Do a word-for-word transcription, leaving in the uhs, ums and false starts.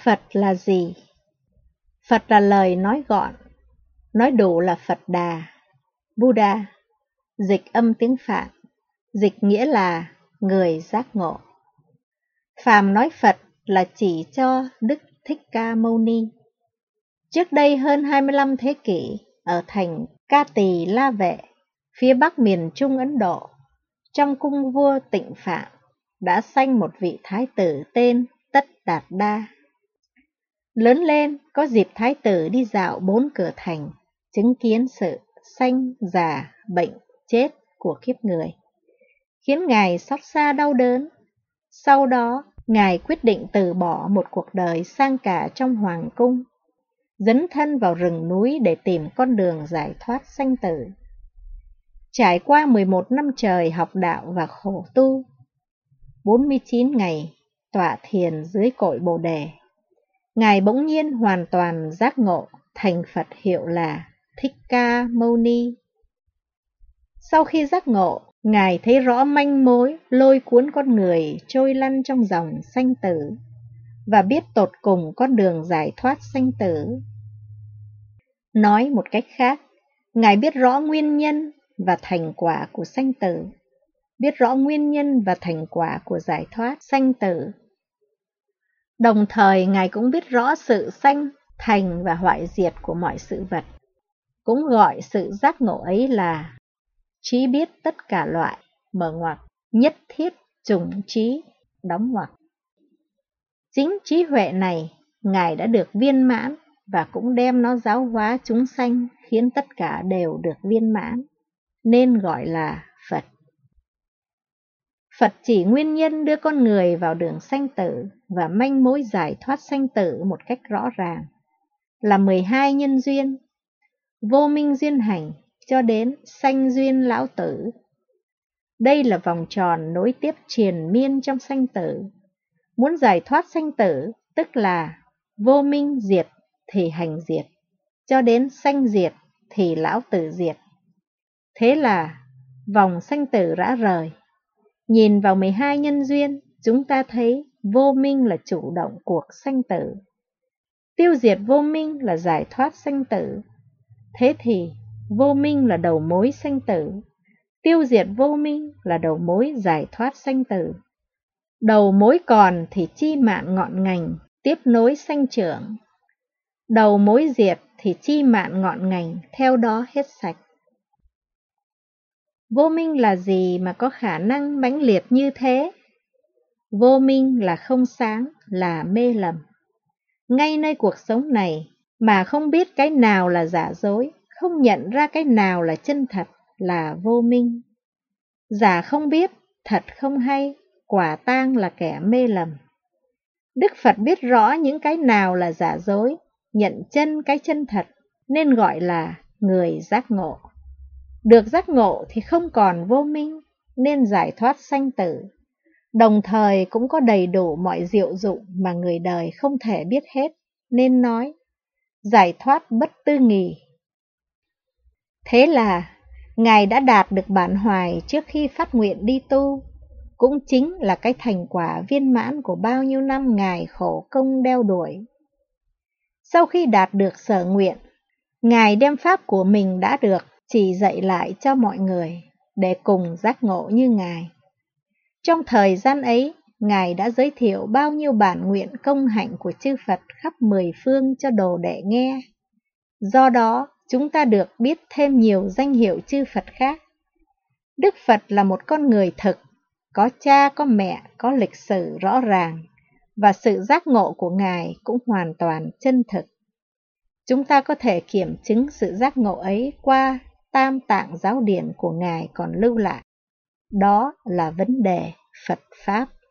Phật là gì? Phật là lời nói gọn, nói đủ là Phật Đà, Buddha, dịch âm tiếng Phạn, dịch nghĩa là người giác ngộ. Phàm nói Phật là chỉ cho Đức Thích Ca Mâu Ni. Trước đây hơn hai mươi lăm thế kỷ, ở thành Ca Tỳ La Vệ, phía bắc miền Trung Ấn Độ, trong cung vua Tịnh Phạn, đã sanh một vị thái tử tên Tất Đạt Đa. Lớn lên, có dịp thái tử đi dạo bốn cửa thành, chứng kiến sự sanh, già, bệnh, chết của kiếp người, khiến Ngài xót xa đau đớn. Sau đó, Ngài quyết định từ bỏ một cuộc đời sang cả trong hoàng cung, dấn thân vào rừng núi để tìm con đường giải thoát sanh tử. Trải qua mười một năm trời học đạo và khổ tu, bốn mươi chín ngày tọa thiền dưới cội Bồ Đề, Ngài bỗng nhiên hoàn toàn giác ngộ, thành Phật hiệu là Thích Ca Mâu Ni. Sau khi giác ngộ, Ngài thấy rõ manh mối lôi cuốn con người trôi lăn trong dòng sanh tử, và biết tột cùng con đường giải thoát sanh tử. Nói một cách khác, Ngài biết rõ nguyên nhân và thành quả của sanh tử, biết rõ nguyên nhân và thành quả của giải thoát sanh tử. Đồng thời, Ngài cũng biết rõ sự sanh, thành và hoại diệt của mọi sự vật, cũng gọi sự giác ngộ ấy là trí biết tất cả loại, mở ngoặc, nhất thiết trùng trí, đóng ngoặc. Chính trí huệ này, Ngài đã được viên mãn và cũng đem nó giáo hóa chúng sanh, khiến tất cả đều được viên mãn, nên gọi là Phật. Phật chỉ nguyên nhân đưa con người vào đường sanh tử và manh mối giải thoát sanh tử một cách rõ ràng, là mười hai nhân duyên, vô minh duyên hành cho đến sanh duyên lão tử. Đây là vòng tròn nối tiếp triền miên trong sanh tử. Muốn giải thoát sanh tử, tức là vô minh diệt thì hành diệt, cho đến sanh diệt thì lão tử diệt. Thế là vòng sanh tử rã rời. Nhìn vào mười hai nhân duyên, chúng ta thấy vô minh là chủ động cuộc sanh tử. Tiêu diệt vô minh là giải thoát sanh tử. Thế thì vô minh là đầu mối sanh tử, tiêu diệt vô minh là đầu mối giải thoát sanh tử. Đầu mối còn thì chi mạn ngọn ngành, tiếp nối sanh trưởng. Đầu mối diệt thì chi mạn ngọn ngành, theo đó hết sạch. Vô minh là gì mà có khả năng mãnh liệt như thế? Vô minh là không sáng, là mê lầm. Ngay nơi cuộc sống này mà không biết cái nào là giả dối, không nhận ra cái nào là chân thật, là vô minh. Giả không biết, thật không hay, quả tang là kẻ mê lầm. Đức Phật biết rõ những cái nào là giả dối, nhận chân cái chân thật, nên gọi là người giác ngộ. Được giác ngộ thì không còn vô minh, nên giải thoát sanh tử. Đồng thời cũng có đầy đủ mọi diệu dụng mà người đời không thể biết hết, nên nói giải thoát bất tư nghì. Thế là Ngài đã đạt được bản hoài trước khi phát nguyện đi tu, cũng chính là cái thành quả viên mãn của bao nhiêu năm Ngài khổ công đeo đuổi. Sau khi đạt được sở nguyện, Ngài đem pháp của mình đã được chỉ dạy lại cho mọi người để cùng giác ngộ như Ngài. Trong thời gian ấy, Ngài đã giới thiệu bao nhiêu bản nguyện công hạnh của chư Phật khắp mười phương cho đồ đệ nghe. Do đó, chúng ta được biết thêm nhiều danh hiệu chư Phật khác. Đức Phật là một con người thực, có cha có mẹ, có lịch sử rõ ràng, và sự giác ngộ của Ngài cũng hoàn toàn chân thực. Chúng ta có thể kiểm chứng sự giác ngộ ấy qua Tam Tạng giáo điển của Ngài còn lưu lại. Đó là vấn đề Phật Pháp.